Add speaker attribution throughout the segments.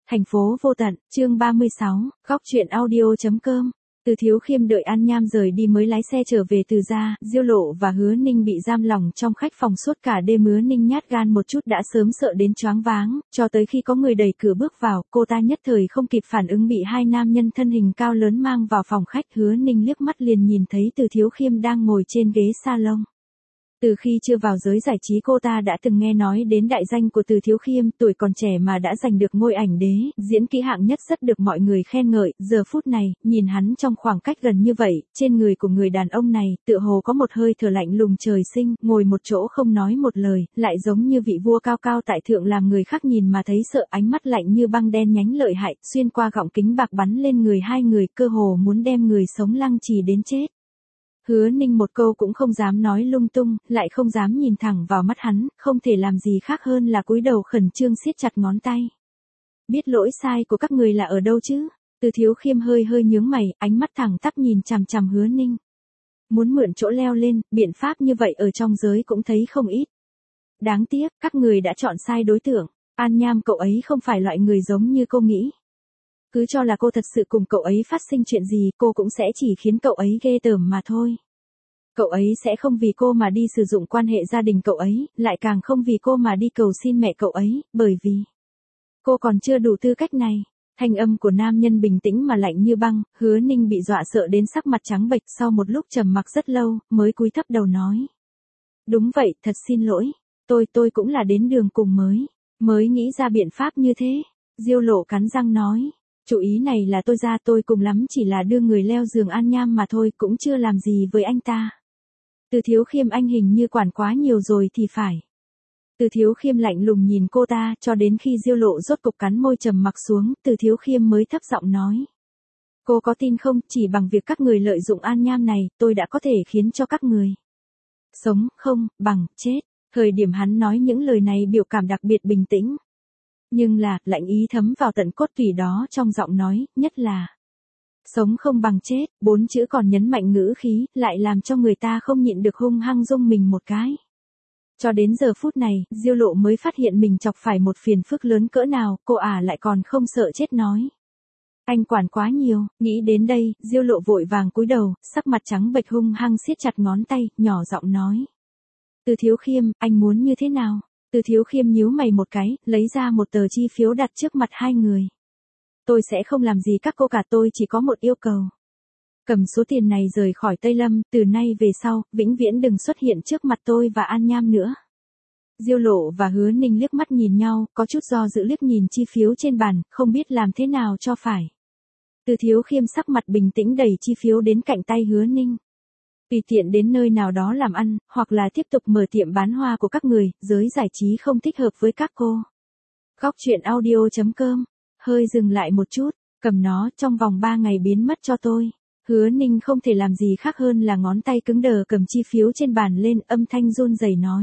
Speaker 1: Thành phố vô tận, chương 36, góc truyện audio.com. Từ Thiếu Khiêm đợi An Nham rời đi mới lái xe trở về Từ gia. Diêu Lộ và Hứa Ninh bị giam lỏng trong khách phòng suốt cả đêm. Hứa Ninh nhát gan một chút đã sớm sợ đến choáng váng, cho tới khi có người đẩy cửa bước vào, cô ta nhất thời không kịp phản ứng bị hai nam nhân thân hình cao lớn mang vào phòng khách. Hứa Ninh liếc mắt liền nhìn thấy Từ Thiếu Khiêm đang ngồi trên ghế salon. Từ khi chưa vào giới giải trí cô ta đã từng nghe nói đến đại danh của Từ Thiếu Khiêm, tuổi còn trẻ mà đã giành được ngôi ảnh đế, diễn kỹ hạng nhất rất được mọi người khen ngợi. Giờ phút này, nhìn hắn trong khoảng cách gần như vậy, trên người của người đàn ông này, tựa hồ có một hơi thở lạnh lùng trời sinh, ngồi một chỗ không nói một lời, lại giống như vị vua cao cao tại thượng làm người khác nhìn mà thấy sợ, ánh mắt lạnh như băng đen nhánh lợi hại, xuyên qua gọng kính bạc bắn lên người hai người, cơ hồ muốn đem người sống lăng trì đến chết. Hứa Ninh một câu cũng không dám nói lung tung, lại không dám nhìn thẳng vào mắt hắn, không thể làm gì khác hơn là cúi đầu khẩn trương siết chặt ngón tay. Biết lỗi sai của các người là ở đâu chứ? Từ Thiếu Khiêm hơi nhướng mày, ánh mắt thẳng tắp nhìn chằm chằm Hứa Ninh. Muốn mượn chỗ leo lên, biện pháp như vậy ở trong giới cũng thấy không ít. Đáng tiếc, các người đã chọn sai đối tượng. An Nham cậu ấy không phải loại người giống như cô nghĩ. Cứ cho là cô thật sự cùng cậu ấy phát sinh chuyện gì, cô cũng sẽ chỉ khiến cậu ấy ghê tởm mà thôi. Cậu ấy sẽ không vì cô mà đi sử dụng quan hệ gia đình cậu ấy, lại càng không vì cô mà đi cầu xin mẹ cậu ấy, bởi vì cô còn chưa đủ tư cách này. Thanh âm của nam nhân bình tĩnh mà lạnh như băng. Hứa Ninh bị dọa sợ đến sắc mặt trắng bệch, sau một lúc trầm mặc rất lâu, mới cúi thấp đầu nói. Đúng vậy, thật xin lỗi, tôi cũng là đến đường cùng mới nghĩ ra biện pháp như thế. Diêu Lộ cắn răng nói. Chủ ý này là tôi ra, tôi cùng lắm chỉ là đưa người leo giường An Nham mà thôi, cũng chưa làm gì với anh ta. Từ Thiếu Khiêm, anh hình như quản quá nhiều rồi thì phải. Từ Thiếu Khiêm lạnh lùng nhìn cô ta, cho đến khi Diêu Lộ rốt cục cắn môi trầm mặc xuống, Từ Thiếu Khiêm mới thấp giọng nói. Cô có tin không, chỉ bằng việc các người lợi dụng An Nham này, tôi đã có thể khiến cho các người sống không bằng chết. Thời điểm hắn nói những lời này biểu cảm đặc biệt bình tĩnh. Nhưng là, lạnh ý thấm vào tận cốt tủy đó trong giọng nói, nhất là sống không bằng chết, 4 chữ còn nhấn mạnh ngữ khí, lại làm cho người ta không nhịn được hung hăng rung mình một cái. Cho đến giờ phút này, Diêu Lộ mới phát hiện mình chọc phải một phiền phức lớn cỡ nào, cô lại còn không sợ chết nói. Anh quản quá nhiều, nghĩ đến đây, Diêu Lộ vội vàng cúi đầu, sắc mặt trắng bệch hung hăng siết chặt ngón tay, nhỏ giọng nói. Từ Thiếu Khiêm, anh muốn như thế nào? Từ Thiếu Khiêm nhíu mày một cái, lấy ra một tờ chi phiếu đặt trước mặt hai người. Tôi sẽ không làm gì các cô cả, tôi chỉ có một yêu cầu. Cầm số tiền này rời khỏi Tây Lâm, từ nay về sau, vĩnh viễn đừng xuất hiện trước mặt tôi và An Nham nữa. Diêu Lộ và Hứa Ninh liếc mắt nhìn nhau, có chút do dự liếc nhìn chi phiếu trên bàn, không biết làm thế nào cho phải. Từ Thiếu Khiêm sắc mặt bình tĩnh đẩy chi phiếu đến cạnh tay Hứa Ninh. Tùy tiện đến nơi nào đó làm ăn, hoặc là tiếp tục mở tiệm bán hoa của các người, giới giải trí không thích hợp với các cô. Góc truyện audio.com, hơi dừng lại một chút, cầm nó, trong vòng 3 ngày biến mất cho tôi. Hứa Ninh không thể làm gì khác hơn là ngón tay cứng đờ cầm chi phiếu trên bàn lên, âm thanh run rẩy nói.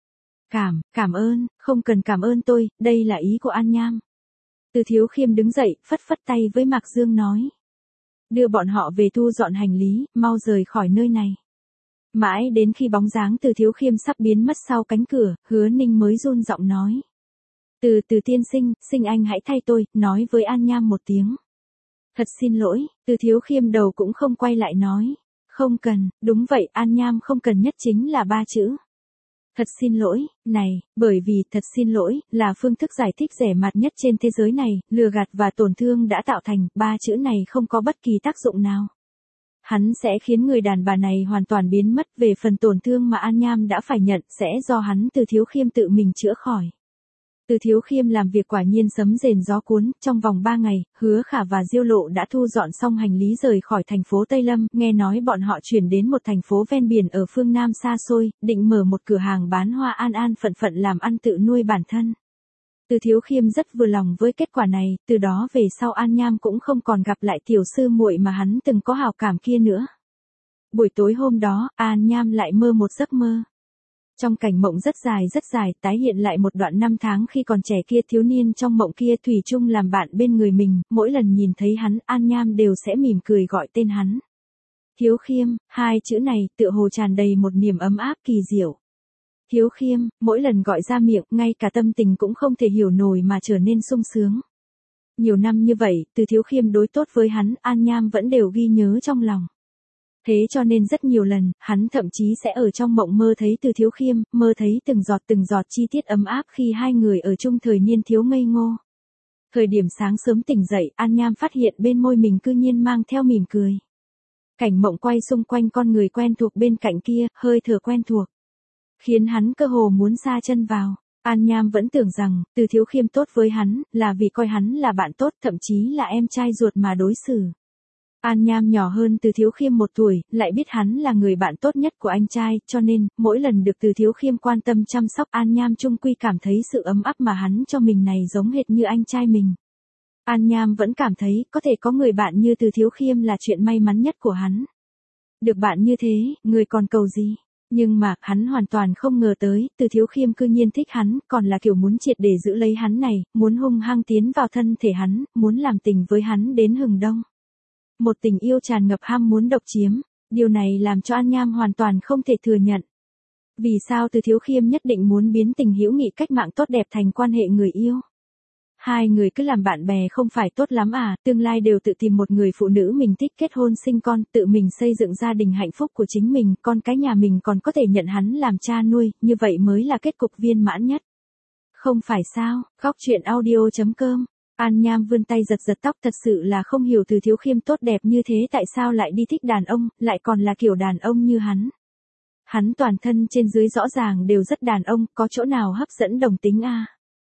Speaker 1: Cảm ơn, không cần cảm ơn tôi, đây là ý của An Nham. Từ Thiếu Khiêm đứng dậy, phất tay với Mạc Dương nói. Đưa bọn họ về thu dọn hành lý, mau rời khỏi nơi này. Mãi đến khi bóng dáng Từ Thiếu Khiêm sắp biến mất sau cánh cửa, Hứa Ninh mới run giọng nói. Từ tiên sinh anh hãy thay tôi, nói với An Nham một tiếng. Thật xin lỗi, Từ Thiếu Khiêm đầu cũng không quay lại nói. Không cần, đúng vậy, An Nham không cần nhất chính là 3 chữ. Thật xin lỗi, này, bởi vì thật xin lỗi, là phương thức giải thích rẻ mạt nhất trên thế giới này, lừa gạt và tổn thương đã tạo thành, 3 chữ này không có bất kỳ tác dụng nào. Hắn sẽ khiến người đàn bà này hoàn toàn biến mất, về phần tổn thương mà An Nham đã phải nhận, sẽ do hắn Từ Thiếu Khiêm tự mình chữa khỏi. Từ Thiếu Khiêm làm việc quả nhiên sấm rền gió cuốn, trong vòng 3 ngày, Hứa Khả và Diêu Lộ đã thu dọn xong hành lý rời khỏi thành phố Tây Lâm, nghe nói bọn họ chuyển đến một thành phố ven biển ở phương Nam xa xôi, định mở một cửa hàng bán hoa an phận làm ăn tự nuôi bản thân. Từ Thiếu Khiêm rất vừa lòng với kết quả này, từ đó về sau An Nham cũng không còn gặp lại tiểu sư muội mà hắn từng có hảo cảm kia nữa. Buổi tối hôm đó, An Nham lại mơ một giấc mơ. Trong cảnh mộng rất dài, tái hiện lại một đoạn năm tháng khi còn trẻ kia, thiếu niên trong mộng kia thủy chung làm bạn bên người mình, mỗi lần nhìn thấy hắn, An Nham đều sẽ mỉm cười gọi tên hắn. Thiếu Khiêm, 2 chữ này tựa hồ tràn đầy một niềm ấm áp kỳ diệu. Thiếu Khiêm, mỗi lần gọi ra miệng, ngay cả tâm tình cũng không thể hiểu nổi mà trở nên sung sướng. Nhiều năm như vậy, Từ Thiếu Khiêm đối tốt với hắn, An Nham vẫn đều ghi nhớ trong lòng. Thế cho nên rất nhiều lần, hắn thậm chí sẽ ở trong mộng mơ thấy Từ Thiếu Khiêm, mơ thấy từng giọt chi tiết ấm áp khi hai người ở chung thời niên thiếu ngây ngô. Thời điểm sáng sớm tỉnh dậy, An Nham phát hiện bên môi mình cư nhiên mang theo mỉm cười. Cảnh mộng quay xung quanh con người quen thuộc bên cạnh kia, hơi thở quen thuộc, khiến hắn cơ hồ muốn sa chân vào. An Nham vẫn tưởng rằng, Từ Thiếu Khiêm tốt với hắn, là vì coi hắn là bạn tốt, thậm chí là em trai ruột mà đối xử. An Nham nhỏ hơn Từ Thiếu Khiêm 1 tuổi, lại biết hắn là người bạn tốt nhất của anh trai, cho nên, mỗi lần được Từ Thiếu Khiêm quan tâm chăm sóc, An Nham chung quy cảm thấy sự ấm áp mà hắn cho mình này giống hệt như anh trai mình. An Nham vẫn cảm thấy, có thể có người bạn như Từ Thiếu Khiêm là chuyện may mắn nhất của hắn. Được bạn như thế, người còn cầu gì? Nhưng mà, hắn hoàn toàn không ngờ tới, Từ Thiếu Khiêm cư nhiên thích hắn, còn là kiểu muốn triệt để giữ lấy hắn này, muốn hung hăng tiến vào thân thể hắn, muốn làm tình với hắn đến hừng đông. Một tình yêu tràn ngập ham muốn độc chiếm, điều này làm cho An Nham hoàn toàn không thể thừa nhận. Vì sao Từ Thiếu Khiêm nhất định muốn biến tình hữu nghị cách mạng tốt đẹp thành quan hệ người yêu? Hai người cứ làm bạn bè không phải tốt lắm à, tương lai đều tự tìm một người phụ nữ mình thích kết hôn sinh con, tự mình xây dựng gia đình hạnh phúc của chính mình, con cái nhà mình còn có thể nhận hắn làm cha nuôi, như vậy mới là kết cục viên mãn nhất. Không phải sao, Góc Chuyện Audio.com. An Nham vươn tay giật giật tóc, thật sự là không hiểu Từ Thiếu Khiêm tốt đẹp như thế tại sao lại đi thích đàn ông, lại còn là kiểu đàn ông như hắn. Hắn toàn thân trên dưới rõ ràng đều rất đàn ông, có chỗ nào hấp dẫn đồng tính a?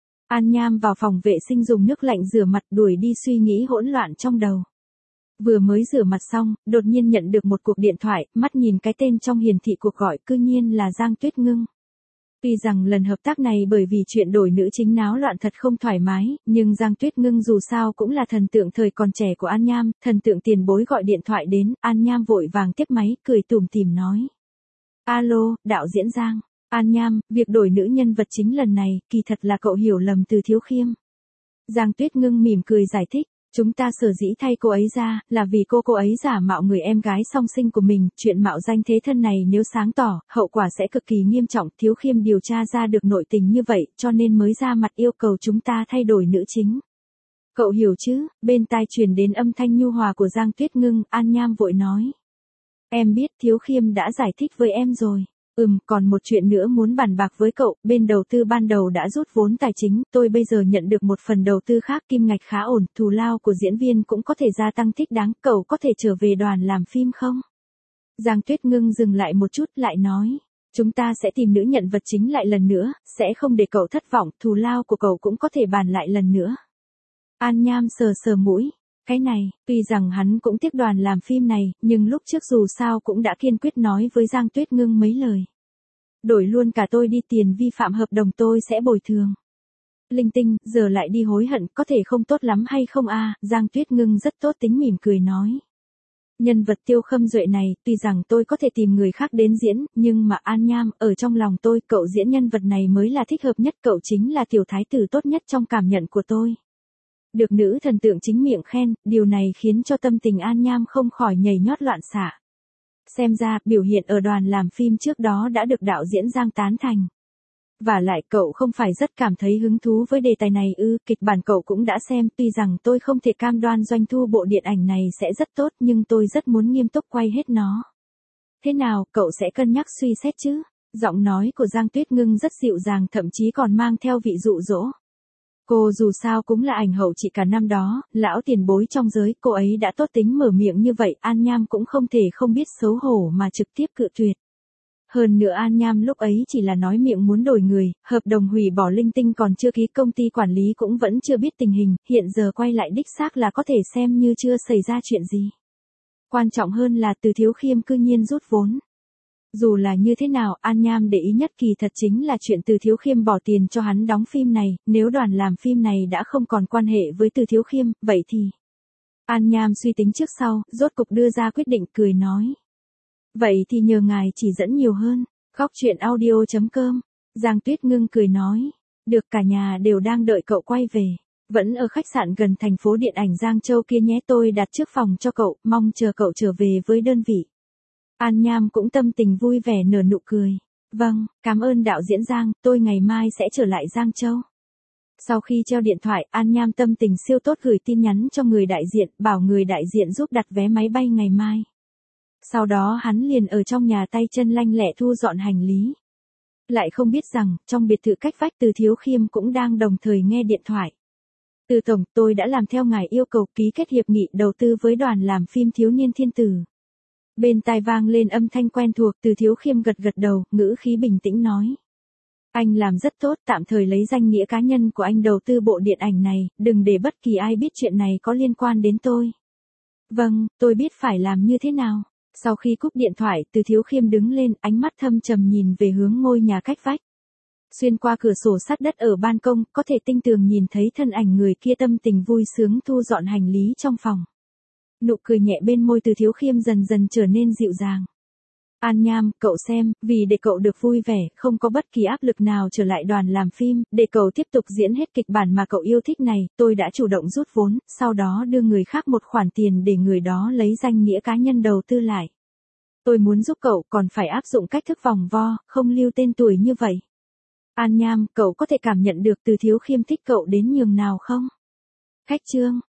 Speaker 1: An Nham vào phòng vệ sinh dùng nước lạnh rửa mặt đuổi đi suy nghĩ hỗn loạn trong đầu. Vừa mới rửa mặt xong, đột nhiên nhận được một cuộc điện thoại, mắt nhìn cái tên trong hiển thị cuộc gọi cư nhiên là Giang Tuyết Ngưng. Tuy rằng lần hợp tác này bởi vì chuyện đổi nữ chính náo loạn thật không thoải mái, nhưng Giang Tuyết Ngưng dù sao cũng là thần tượng thời còn trẻ của An Nham, thần tượng tiền bối gọi điện thoại đến, An Nham vội vàng tiếp máy, cười tủm tỉm nói. Alo, đạo diễn Giang. An Nham, việc đổi nữ nhân vật chính lần này, kỳ thật là cậu hiểu lầm Từ Thiếu Khiêm. Giang Tuyết Ngưng mỉm cười giải thích, chúng ta sở dĩ thay cô ấy ra, là vì cô ấy giả mạo người em gái song sinh của mình, chuyện mạo danh thế thân này nếu sáng tỏ, hậu quả sẽ cực kỳ nghiêm trọng, Thiếu Khiêm điều tra ra được nội tình như vậy, cho nên mới ra mặt yêu cầu chúng ta thay đổi nữ chính. Cậu hiểu chứ? Bên tai truyền đến âm thanh nhu hòa của Giang Tuyết Ngưng, An Nham vội nói. Em biết Thiếu Khiêm đã giải thích với em rồi. Còn một chuyện nữa muốn bàn bạc với cậu, bên đầu tư ban đầu đã rút vốn tài chính, tôi bây giờ nhận được một phần đầu tư khác kim ngạch khá ổn, thù lao của diễn viên cũng có thể gia tăng thích đáng, cậu có thể trở về đoàn làm phim không? Giang Tuyết Ngưng dừng lại một chút lại nói, chúng ta sẽ tìm nữ nhận vật chính lại lần nữa, sẽ không để cậu thất vọng, thù lao của cậu cũng có thể bàn lại lần nữa. An Nham sờ sờ mũi. Cái này, tuy rằng hắn cũng tiếc đoàn làm phim này, nhưng lúc trước dù sao cũng đã kiên quyết nói với Giang Tuyết Ngưng mấy lời. Đổi luôn cả tôi đi, tiền vi phạm hợp đồng tôi sẽ bồi thường. Linh tinh, giờ lại đi hối hận, có thể không tốt lắm hay không a? Giang Tuyết Ngưng rất tốt tính mỉm cười nói. Nhân vật Tiêu Khâm Duệ này, tuy rằng tôi có thể tìm người khác đến diễn, nhưng mà An Nham, ở trong lòng tôi, cậu diễn nhân vật này mới là thích hợp nhất, cậu chính là tiểu thái tử tốt nhất trong cảm nhận của tôi. Được nữ thần tượng chính miệng khen, điều này khiến cho tâm tình An Nham không khỏi nhảy nhót loạn xạ. Xem ra, biểu hiện ở đoàn làm phim trước đó đã được đạo diễn Giang tán thành. Và lại cậu không phải rất cảm thấy hứng thú với đề tài này ư? Kịch bản cậu cũng đã xem, tuy rằng tôi không thể cam đoan doanh thu bộ điện ảnh này sẽ rất tốt, nhưng tôi rất muốn nghiêm túc quay hết nó. Thế nào, cậu sẽ cân nhắc suy xét chứ? Giọng nói của Giang Tuyết Ngưng rất dịu dàng, thậm chí còn mang theo vị dụ dỗ. Cô dù sao cũng là ảnh hậu chị cả năm đó, lão tiền bối trong giới, cô ấy đã tốt tính mở miệng như vậy, An Nham cũng không thể không biết xấu hổ mà trực tiếp cự tuyệt. Hơn nữa An Nham lúc ấy chỉ là nói miệng muốn đổi người, hợp đồng hủy bỏ linh tinh còn chưa ký, công ty quản lý cũng vẫn chưa biết tình hình, hiện giờ quay lại đích xác là có thể xem như chưa xảy ra chuyện gì. Quan trọng hơn là Từ Thiếu Khiêm cư nhiên rút vốn. Dù là như thế nào, An Nham để ý nhất kỳ thật chính là chuyện Từ Thiếu Khiêm bỏ tiền cho hắn đóng phim này, nếu đoàn làm phim này đã không còn quan hệ với Từ Thiếu Khiêm, vậy thì... An Nham suy tính trước sau, rốt cục đưa ra quyết định, cười nói. Vậy thì nhờ ngài chỉ dẫn nhiều hơn. Góc Chuyện Audio.com. Giang Tuyết Ngưng cười nói. Được, cả nhà đều đang đợi cậu quay về. Vẫn ở khách sạn gần thành phố điện ảnh Giang Châu kia nhé, tôi đặt trước phòng cho cậu, mong chờ cậu trở về với đơn vị. An Nham cũng tâm tình vui vẻ nở nụ cười. Vâng, cảm ơn đạo diễn Giang, tôi ngày mai sẽ trở lại Giang Châu. Sau khi treo điện thoại, An Nham tâm tình siêu tốt gửi tin nhắn cho người đại diện, bảo người đại diện giúp đặt vé máy bay ngày mai. Sau đó hắn liền ở trong nhà tay chân lanh lẹ thu dọn hành lý. Lại không biết rằng, trong biệt thự cách vách Từ Thiếu Khiêm cũng đang đồng thời nghe điện thoại. Từ tổng, tôi đã làm theo ngài yêu cầu ký kết hiệp nghị đầu tư với đoàn làm phim Thiếu niên Thiên tử. Bên tai vang lên âm thanh quen thuộc, Từ Thiếu Khiêm gật gật đầu, ngữ khí bình tĩnh nói. Anh làm rất tốt, tạm thời lấy danh nghĩa cá nhân của anh đầu tư bộ điện ảnh này, đừng để bất kỳ ai biết chuyện này có liên quan đến tôi. Vâng, tôi biết phải làm như thế nào. Sau khi cúp điện thoại, Từ Thiếu Khiêm đứng lên, ánh mắt thâm trầm nhìn về hướng ngôi nhà cách vách. Xuyên qua cửa sổ sắt đất ở ban công, có thể tinh tường nhìn thấy thân ảnh người kia tâm tình vui sướng thu dọn hành lý trong phòng. Nụ cười nhẹ bên môi Từ Thiếu Khiêm dần dần trở nên dịu dàng. An Nham, cậu xem, vì để cậu được vui vẻ, không có bất kỳ áp lực nào trở lại đoàn làm phim, để cậu tiếp tục diễn hết kịch bản mà cậu yêu thích này, tôi đã chủ động rút vốn, sau đó đưa người khác một khoản tiền để người đó lấy danh nghĩa cá nhân đầu tư lại. Tôi muốn giúp cậu, còn phải áp dụng cách thức vòng vo, không lưu tên tuổi như vậy. An Nham, cậu có thể cảm nhận được Từ Thiếu Khiêm thích cậu đến nhường nào không? Khách trương